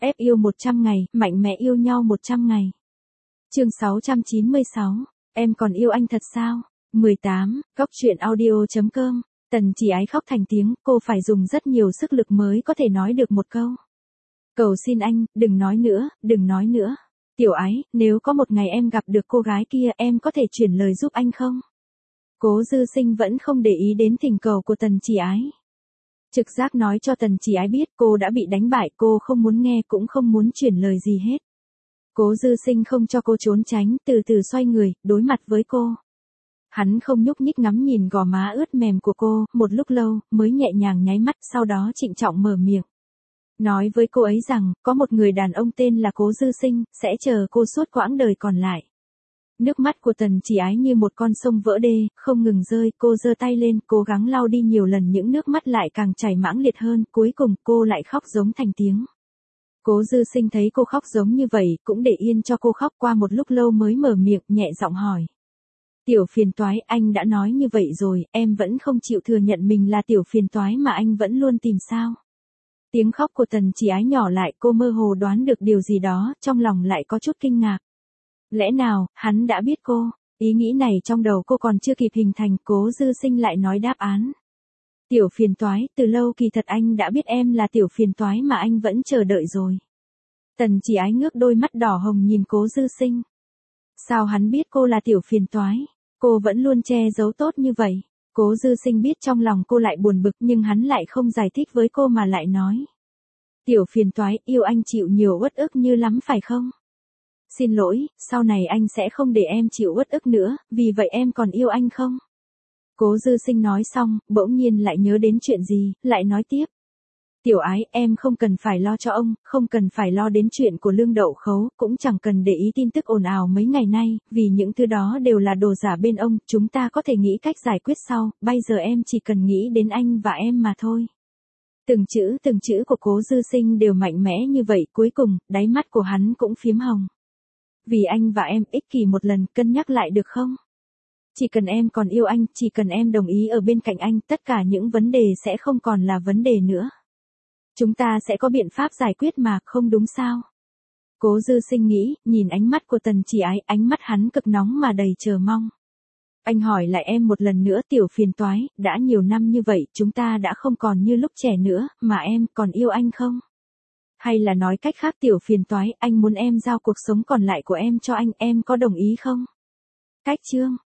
Ép yêu 100 ngày, mạnh mẽ yêu nhau 100 ngày. Chương 696, em còn yêu anh thật sao? 18, goctruyện audio.com. Tần Chỉ Ái khóc thành tiếng, cô phải dùng rất nhiều sức lực mới có thể nói được một câu. Cầu xin anh, đừng nói nữa, đừng nói nữa. Tiểu Ái, nếu có một ngày em gặp được cô gái kia, em có thể chuyển lời giúp anh không? Cố Dư Sinh vẫn không để ý đến thỉnh cầu của Tần Chỉ Ái. Trực giác nói cho Tần Chỉ Ái biết cô đã bị đánh bại, cô không muốn nghe cũng không muốn chuyển lời gì hết. Cố Dư Sinh không cho cô trốn tránh, từ từ xoay người, đối mặt với cô. Hắn không nhúc nhích ngắm nhìn gò má ướt mềm của cô, một lúc lâu, mới nhẹ nhàng nháy mắt, sau đó trịnh trọng mở miệng. Nói với cô ấy rằng, có một người đàn ông tên là Cố Dư Sinh, sẽ chờ cô suốt quãng đời còn lại. Nước mắt của Tần Chỉ Ái như một con sông vỡ đê, không ngừng rơi, cô giơ tay lên, cố gắng lau đi nhiều lần những nước mắt lại càng chảy mãng liệt hơn, cuối cùng cô lại khóc giống thành tiếng. Cố Dư Sinh thấy cô khóc giống như vậy, cũng để yên cho cô khóc, qua một lúc lâu mới mở miệng, nhẹ giọng hỏi. Tiểu phiền toái, anh đã nói như vậy rồi, em vẫn không chịu thừa nhận mình là tiểu phiền toái mà anh vẫn luôn tìm sao? Tiếng khóc của Tần Chỉ Ái nhỏ lại, cô mơ hồ đoán được điều gì đó, trong lòng lại có chút kinh ngạc. Lẽ nào, hắn đã biết cô? Ý nghĩ này trong đầu cô còn chưa kịp hình thành, Cố Dư Sinh lại nói đáp án. Tiểu phiền toái, từ lâu kỳ thật anh đã biết em là tiểu phiền toái mà anh vẫn chờ đợi rồi. Tần Chỉ Ái ngước đôi mắt đỏ hồng nhìn Cố Dư Sinh. Sao hắn biết cô là tiểu phiền toái? Cô vẫn luôn che giấu tốt như vậy. Cố Dư Sinh biết trong lòng cô lại buồn bực nhưng hắn lại không giải thích với cô mà lại nói. Tiểu phiền toái, yêu anh chịu nhiều uất ức như lắm phải không? Xin lỗi, sau này anh sẽ không để em chịu uất ức nữa, vì vậy em còn yêu anh không? Cố Dư Sinh nói xong, bỗng nhiên lại nhớ đến chuyện gì, lại nói tiếp. Tiểu Ái, em không cần phải lo cho ông, không cần phải lo đến chuyện của lương đậu khấu, cũng chẳng cần để ý tin tức ồn ào mấy ngày nay, vì những thứ đó đều là đồ giả bên ông, chúng ta có thể nghĩ cách giải quyết sau, bây giờ em chỉ cần nghĩ đến anh và em mà thôi. Từng chữ của Cố Dư Sinh đều mạnh mẽ như vậy, cuối cùng, đáy mắt của hắn cũng phiếm hồng. Vì anh và em, ích kỷ một lần, cân nhắc lại được không? Chỉ cần em còn yêu anh, chỉ cần em đồng ý ở bên cạnh anh, tất cả những vấn đề sẽ không còn là vấn đề nữa. Chúng ta sẽ có biện pháp giải quyết mà, không đúng sao? Cố Dư Sinh nghĩ, nhìn ánh mắt của Tần Chỉ Ái, ánh mắt hắn cực nóng mà đầy chờ mong. Anh hỏi lại em một lần nữa, tiểu phiền toái, đã nhiều năm như vậy, chúng ta đã không còn như lúc trẻ nữa, mà em còn yêu anh không? Hay là nói cách khác, tiểu phiền toái, anh muốn em giao cuộc sống còn lại của em cho anh, em có đồng ý không? Cách chương